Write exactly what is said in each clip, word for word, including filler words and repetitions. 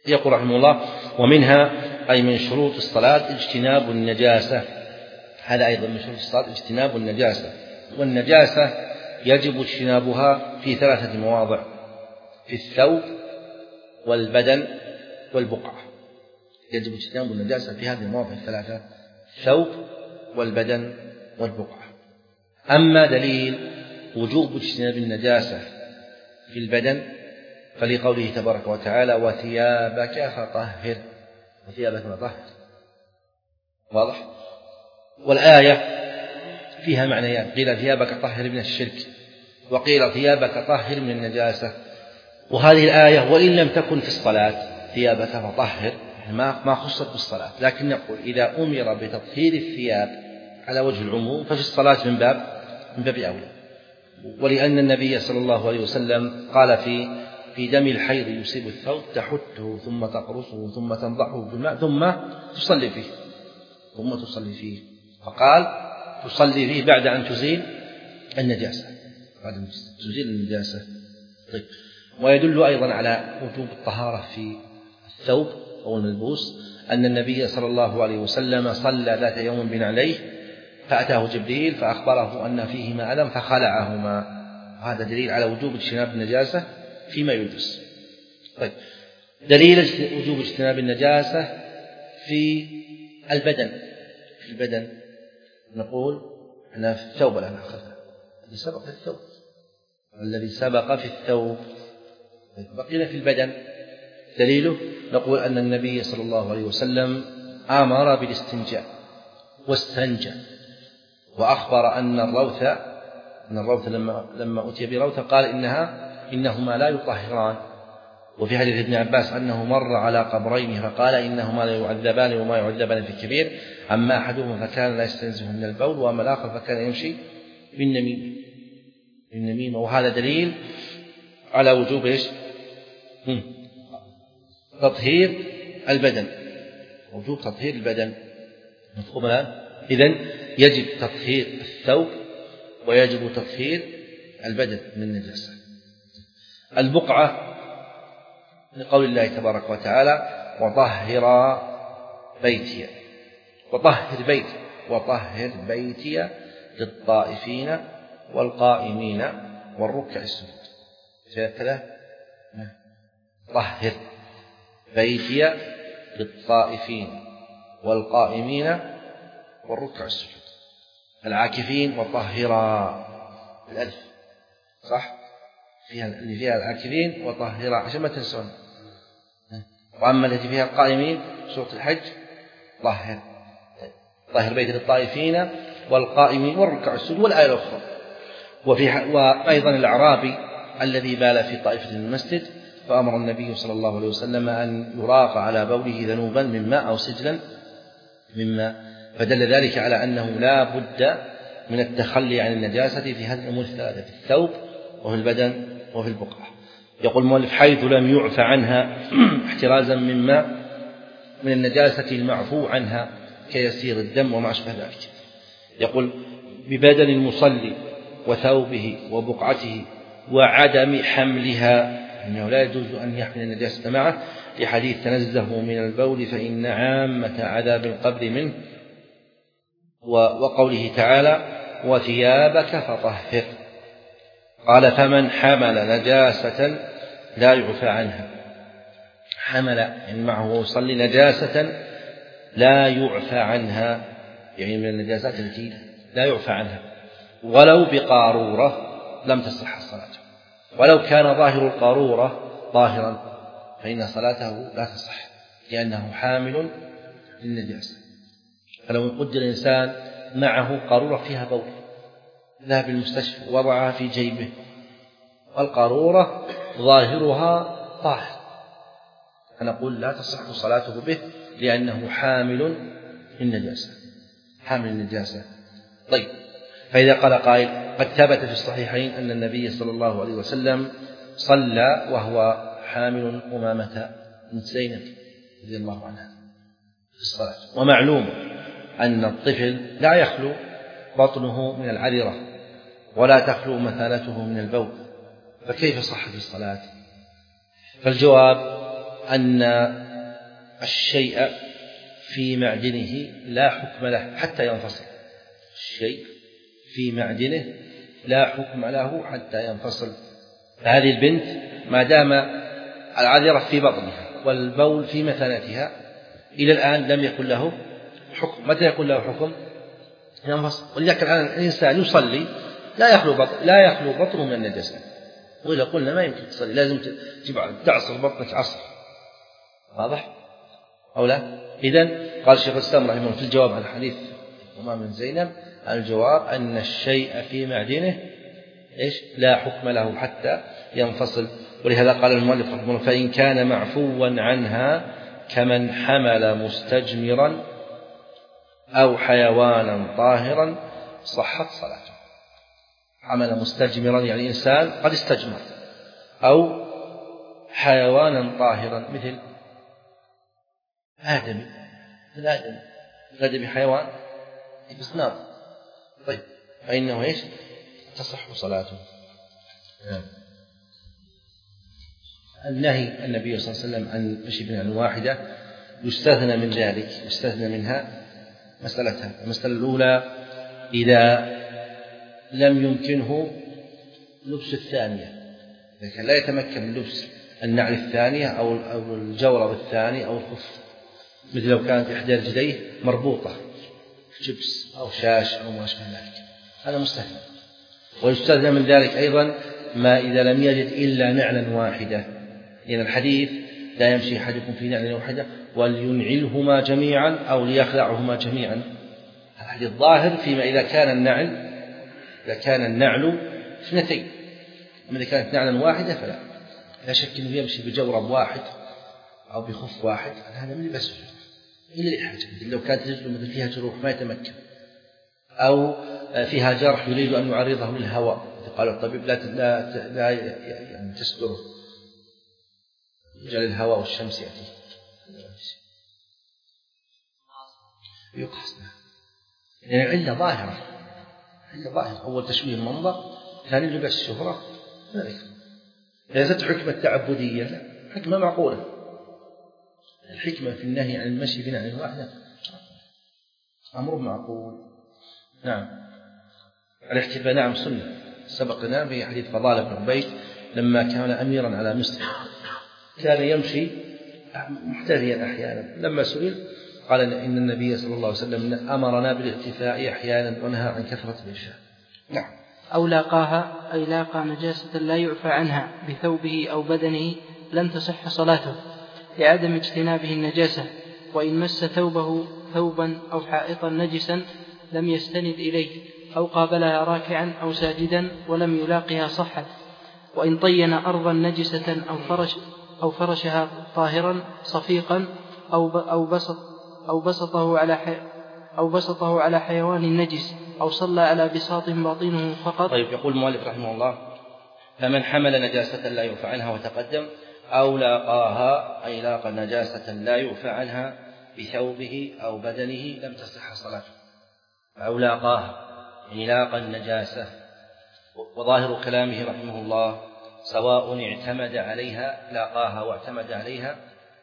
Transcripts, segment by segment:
يقول رحمه الله: ومنها أي من شروط الصلاة اجتناب النجاسة. هذا أيضا من شروط الصلاة اجتناب النجاسة. والنجاسة يجب اجتنابها في ثلاثة مواضع: في الثوب والبدن والبقعة. يجب اجتناب النجاسة في هذه المواضع الثلاثة: الثوب والبدن والبقعة. أما دليل وجوب اجتناب النجاسة في البدن فلقوله تبارك وتعالى: وثيابك فطهر. وثيابك فطهر، واضح؟ والآية فيها معنيان: قيل ثيابك طهر من الشرك، وقيل ثيابك طهر من النجاسة. وهذه الآية وإن لم تكن في الصلاة ثيابك فطهر ما خصت بالصلاة، لكن نقول إذا أمر بتطهير الثياب على وجه العموم ففي الصلاة من باب من باب أولى. ولأن النبي صلى الله عليه وسلم قال في في دم الحيض يصيب الثوب تحته ثم تقرصه ثم تنضحه بالماء ثم تصلي فيه ثم تصلي فيه فقال تصلي فيه بعد أن تزيل النجاسة بعد أن تزيل النجاسة. طيب. ويدل أيضا على وجوب الطهارة في الثوب أو الملبوس أن النبي صلى الله عليه وسلم صلى ذات يوم بنعليه فأتاه جبريل فأخبره أن فيهما ألم فخلعهما. هذا دليل على وجوب اجتناب النجاسة فيما يلبس. طيب. دليل وجوب اجتناب النجاسة في البدن في البدن نقول أن في الثوب الآن أخذنا الذي سبق في الثوب الذي سبق في الثوب بقينا في البدن. دليله نقول أن النبي صلى الله عليه وسلم أمر بالاستنجاء واستنجى، وأخبر أن الروث أن الروث لما لما أتي بروث قال إنها إنهما لا يطهران. وفي حديث ابن عباس أنه مر على قبرين فقال إنهما لا يعذبان وما يعذبان في كبير، أما أحدهما فكان لا يستنزه من البول وأما الآخر فكان يمشي بالنميمة بالنميمة. وهذا دليل على وجوب إيش؟ تطهير البدن وجوب تطهير البدن. مفهوم الآن؟ إذن يجب تطهير الثوب ويجب تطهير البدن من النجاسة. البقعة لقول الله تبارك وتعالى: وطهر بيتي وطهر بيتي وطهر بيتي للطائفين والقائمين والركع السجود. هكذا طهر بيتي للطائفين والقائمين والركع السجود. العاكفين وطهرا الألف صح فيها اللي فيها العاكفين وطهرا عشان ما تنسون. وأما التي فيها القائمين سورة الحج طهر طهر بيت للطائفين والقائمين والركع السجود. والآية الأخرى وفي وأيضا الأعرابي الذي بال في طائفة المسجد فأمر النبي صلى الله عليه وسلم أن يراق على بوله ذنوبا من ماء أو سجلا من ماء، فدل ذلك على أنه لا بد من التخلي عن النجاسة في هذه الأمور الثلاثة: في الثوب وفي البدن وفي البقعة. يقول المؤلف: حيث لم يعفى عنها احترازا مما من النجاسة المعفو عنها كيسير الدم وما أشبه ذلك. يقول: ببدن المصلي وثوبه وبقعته وعدم حملها، إنه لا يجوز أن يحمل النجاسة معه لحديث تنزه من البول فإن عامة عذاب القبر منه، وقوله تعالى: وثيابك فطهر. قال: فمن حمل نجاسة لا يعفى عنها. حمل يعني معه ويصلي نجاسة لا يعفى عنها، يعني من النجاسات التي لا يعفى عنها، ولو بقارورة لم تصح الصلاة. ولو كان ظاهر القارورة ظاهرا فإن صلاته لا تصح لأنه حامل للنجاسة. فلو قدر الإنسان معه قارورة فيها بول ذهب المستشفى وضعها في جيبه والقارورة ظاهرها طاهر فنقول لا تصح صلاته به لأنه حامل للنجاسة حامل النجاسة. طيب، فإذا قال قائل: قد ثبت في الصحيحين أن النبي صلى الله عليه وسلم صلى وهو حامل أمامة بنت زينب رضي الله عنها في الصلاة، ومعلوم أن الطفل لا يخلو بطنه من العذرة ولا تخلو مثانته من البول، فكيف صح في الصلاة؟ فالجواب أن الشيء في معدنه لا حكم له حتى ينفصل. الشيء في معدنه لا حكم له حتى ينفصل. فهذه البنت ما دام العذرة في بطنها والبول في مثانتها إلى الآن لم يكن له حكم. متى يكون له حكم؟ ينفصل. ولذلك الآن الإنسان يصلي لا يخلو بطن لا يخلو بطنه من النجاسة، وإذا قلنا ما يمكن تصلي لازم تعصر بطنك عصر. واضح أو لا؟ إذن قال الشيخ الإسلام رحمه الله في الجواب على الحديث أمام بن زينب الجواب أن الشيء في معدنه إيش لا حكم له حتى ينفصل. ولهذا قال المؤلف رحمه الله فإن كان معفوا عنها كمن حمل مستجمرا أو حيوانا طاهرا صحت صلاته. حمل مستجمرا يعني إنسان قد استجمر، أو حيوانا طاهرا مثل آدمي الآدمي الآدمي حيوان بس نار، طيب فإنه إيش تصح صلاته. النهي النبي صلى الله عليه وسلم عن مشي بنعل واحدة يستثنى من ذلك، يستثنى منها مسألتها. المسألة الأولى إذا لم يمكنه لبس الثانية، إذا كان لا يتمكن من لبس النعل الثانية أو الجورب الثاني أو الخف، مثل لو كانت إحدى رجليه مربوطة جبس أو شاش أو ما أشبه ذلك، هذا مستثنى. ويستثنى من ذلك أيضا ما إذا لم يجد إلا نعلا واحدة، لأن يعني الحديث لا يمشي أحدكم في نعل واحدة ولينعلهما جميعا أو ليخلعهما جميعا. الحديث ظاهر فيما إذا كان النعل إذا كان النعل اثنتين، أما إذا كانت نعلا واحدة فلا، لا شك أنه يمشي بجورب واحد أو بخف واحد، هذا من لباس إلا لحاجة، لو كانت رجله مثل فيها جروح ما يتمكن أو فيها جرح يريد أن يعرضه للهواء، قال الطبيب لا لا لا يعني تستره جل الهواء والشمس يأتي يقحص، يعني علة ظاهرة علة ظاهرة. أول تشويه المنظر، ثاني لباس الشهرة، ذلك ليست حكمة تعبدية، لا حكمة معقولة. الحكمة في النهي عن المشي بنعل واحدة أمر معقول. نعم الاحتفاء نعم سنة، سبق لنا في حديث فضالة بن عبيد لما كان أميرا على مصر كان يمشي محتذيا أحيانا، لما سئل قال إن النبي صلى الله عليه وسلم أمرنا بالاحتفاء أحيانا ونهى عن كثرة الإشاء. نعم. أو لاقاها أي لاقى نجاسة لا يعفى عنها بثوبه أو بدنه لم تصح صلاته لعدم اجتنابه النجاسة، وإن مس ثوبه ثوبا أو حائطا نجسا لم يستند إليه أو قابلها راكعا أو ساجدا ولم يلاقها صحت. وإن طين أرضا نجسة أو فرش أو فرشها طاهرا صفيقا أو أو بسط أو بسطه على حي أو بسطه على حيوان نجس أو صلى على بساط باطنه فقط. طيب يقول المؤلف رحمه الله فمن حمل نجاسة لا يعفى عنها وتقدم، أو لاقاها أي لاقى نجاسة لا يعفى عنها بثوبه أو بدنه لم تصح صلاته. أو لاقاها يعني لاقى النجاسة، وظاهر كلامه رحمه الله سواء اعتمد عليها لاقاها واعتمد عليها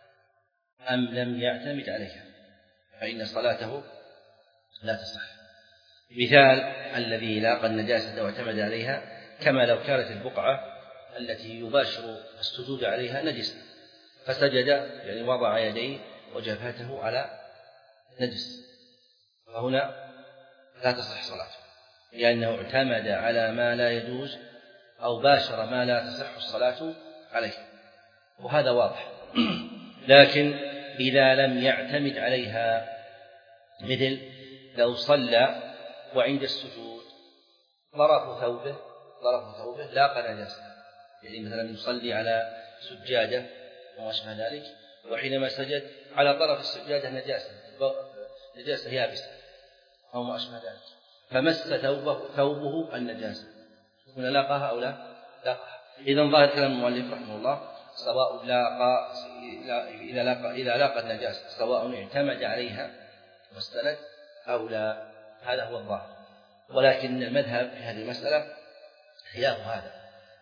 أم لم يعتمد عليها فإن صلاته لا تصح. مثال الذي لاقى النجاسة واعتمد عليها كما لو كانت البقعة التي يباشر السجود عليها نجسة فسجد يعني وضع يديه وجبهته على نجس، فهنا لا تصح صلاته لأنه اعتمد على ما لا يجوز أو باشر ما لا تصح الصلاة عليه، وهذا واضح. لكن إذا لم يعتمد عليها، مثل لو صلى وعند السجود ضرب ثوبه ضرب ثوبه لاقى نجاسة، يعني مثلا يصلي على سجادة وما شابه ذلك وحينما سجد على طرف السجادة نجاسة نجاسة يابسة أو ما أشبه ذلك فمس ثوبه ثوبه النجاسة، هنا لاقاها أو لا لاقاها. إذن ظاهر كلام المؤلف رحمه الله سواء لاقى إذا لاقى إذا لاقى النجاسة سواء اعتمد عليها واستند أو لا، هذا هو الظاهر. ولكن المذهب في هذه المسألة خلاف هذا،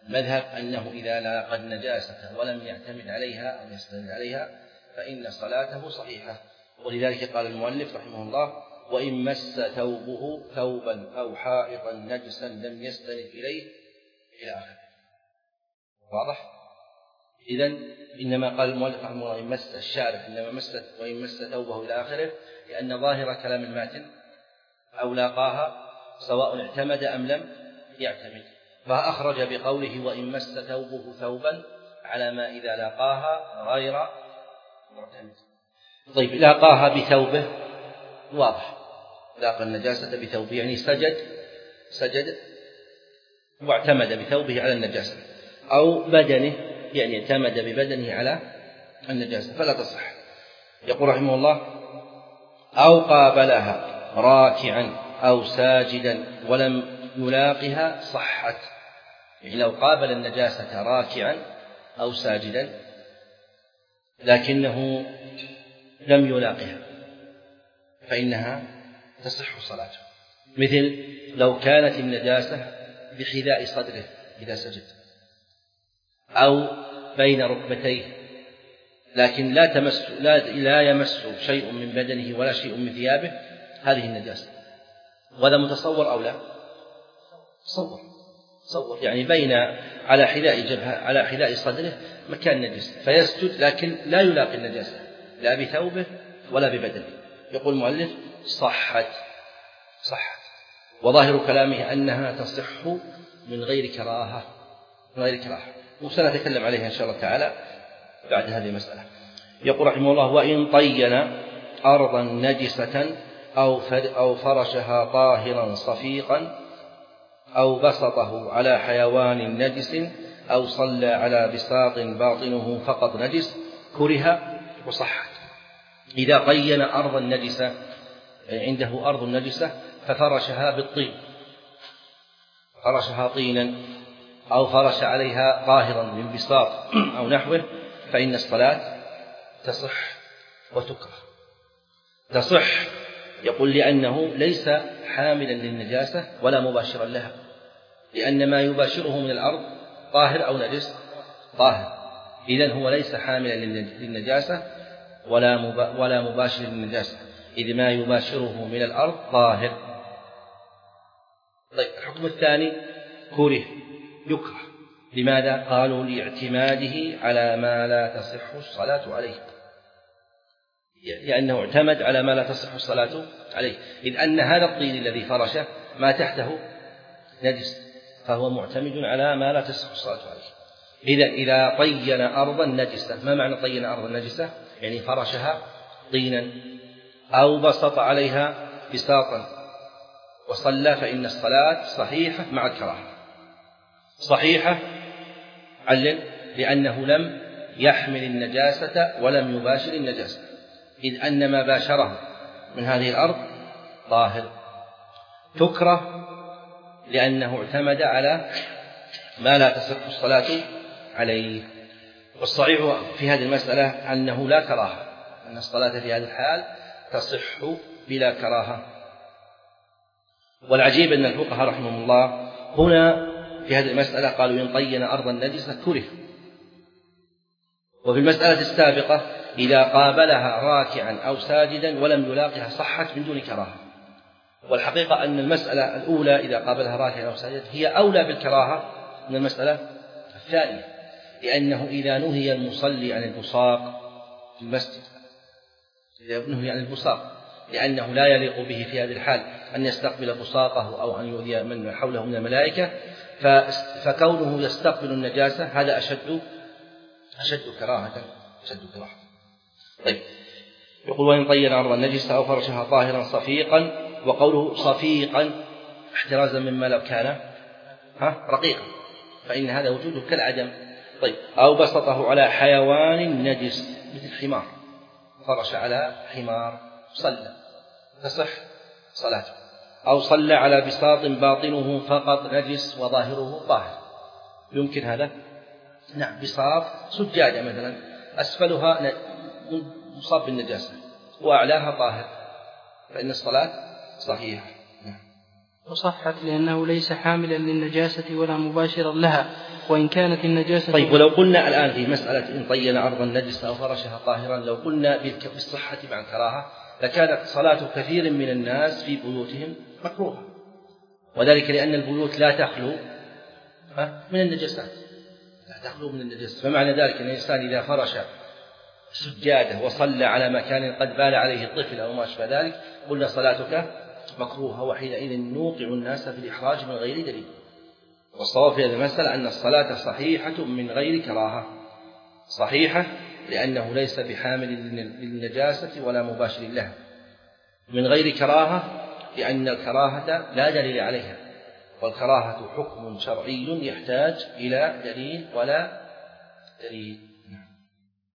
المذهب أنه إذا لاقى النجاسة ولم يعتمد عليها أو يستند عليها فإن صلاته صحيحة. ولذلك قال المؤلف رحمه الله: وإن مس ثوبه ثوبا أو حائطا نجسا لم يستند إليه إلى آخره. واضح؟ إذن إنما قال المؤلف رحمه الله إن مس الشارح إنما مس وإن مس ثوبه إلى آخره، لأن ظاهر كلام الماتن أو لاقاها سواء اعتمد أم لم يعتمد، فأخرج بقوله وإن مس ثوبه ثوبا على ما إذا لاقاها غير معتمد. طيب لاقاها بثوبه واضح، لاقى النجاسة بثوبه يعني سجد سجد واعتمد بثوبه على النجاسة، أو بدنه يعني اعتمد ببدنه على النجاسة فلا تصح. يقول رحمه الله: أو قابلها راكعا أو ساجدا ولم يلاقها صحت. يعني لو قابل النجاسة راكعا أو ساجدا لكنه لم يلاقها فإنها تصح صلاته، مثل لو كانت النجاسة بحذاء صدره إذا سجد أو بين ركبتيه لكن لا تمس لا, لا يمس شيء من بدنه ولا شيء من ثيابه، هذه النجاسة. وهذا متصور أو لا؟ تصور تصور يعني بين على حذاء جبهة على حذاء صدره مكان نجس فيسجد لكن لا يلاقي النجاسة لا بثوبه ولا ببدنه. يقول المؤلف: صحت صحت. وظاهر كلامه أنها تصح من غير كراهة من غير كراهة وسنتكلم عليها إن شاء الله تعالى بعد هذه المسألة. يقول رحمه الله: وإن طين أرضا نجسة أو فرشها طاهرا صفيقا أو بسطه على حيوان نجس أو صلى على بساط باطنه فقط نجس كره وصحت. إذا طين أرضا نجسة عنده أرض نجسة ففرشها بالطين، فرشها طينا أو فرش عليها طاهرا من بساط أو نحوه، فإن الصلاة تصح وتكره. تصح يقول لأنه ليس حاملا للنجاسة ولا مباشرا لها، لأن ما يباشره من الأرض طاهر أو نجس طاهر، إذن هو ليس حاملا للنجاسة ولا ولا مباشر للنجاسة، إذ ما يباشره من الأرض طاهر. طيب الحكم الثاني كره يكره. لماذا؟ قالوا لاعتماده على ما لا تصح الصلاة عليه، لأنه اعتمد على ما لا تصح الصلاة عليه، إذ أن هذا الطين الذي فرشه ما تحته نجس فهو معتمد على ما لا تصح الصلاة عليه. إذا إذا طين أرضا نجسة، ما معنى طين أرضا نجسة؟ يعني فرشها طينا أو بسط عليها بساطا وصلى فإن الصلاة صحيحة مع الكراهة. صحيحة علل لأنه لم يحمل النجاسة ولم يباشر النجاسة، إذ أن ما باشره من هذه الأرض طاهر. تكره لأنه اعتمد على ما لا تصح الصلاة عليه. والصحيح في هذه المسألة أنه لا كراهة، أن الصلاة في هذه الحال تصح بلا كراهة. والعجيب أن الفقهاء رحمهم الله هنا في هذه المسألة قالوا إن طين أرضا نجسة كره، وفي المسألة السابقة إذا قابلها راكعا أو ساجدا ولم يلاقها صحت من دون كراهة. والحقيقة أن المسألة الأولى إذا قابلها راكعا أو ساجدا هي أولى بالكراهة من المسألة الثانية، لأنه إذا نهي المصلي عن البصاق في المسجد إذا نهي عن البصاق لأنه لا يليق به في هذه الحال أن يستقبل بصاقه أو أن يؤذي من حوله من الملائكة، فكونه يستقبل النجاسة هذا أشد أشد كراهة أشد كراهة. طيب يقول وإن طين أرضا نجسة أو فرشها طاهرا صفيقا، وقوله صفيقا احترازا مما لو كان ها رقيقا فإن هذا وجوده كالعدم. طيب أو بسطه على حيوان نجس مثل حمار، فرش على حمار صلى تصح صلاته، أو صلى على بساط باطنه فقط نجس وظاهره طاهر، يمكن هذا؟ نعم، بساط سجادة مثلا أسفلها مصاب بالنجاسة وأعلاها طاهر فإن الصلاة صحيحة. وصحت لأنه ليس حاملا للنجاسة ولا مباشرا لها، وإن كانت النجاسة. طيب، ولو قلنا الآن في مسألة إن طين أرضا نجسة أو فرشها طاهرا، لو قلنا بالصحة مع الكراهة لكانت صلاة كثير من الناس في بيوتهم مكروهة، وذلك لأن البيوت لا تخلو من النجاسات، لا تخلو من النجاسات. فمعنى ذلك أن الإنسان إذا فرش سجاده وصلى على مكان قد بال عليه الطفل أو ما أشبه ذلك قلنا صلاتك مكروهة، وحينئذ نوقع الناس في الإحراج من غير دليل. والصواب في هذه المسألة أن الصلاة صحيحة من غير كراهة، صحيحة لأنه ليس بحامل للنجاسة ولا مباشر لها، من غير كراهة لأن الكراهة لا دليل عليها، والكراهة حكم شرعي يحتاج إلى دليل ولا دليل.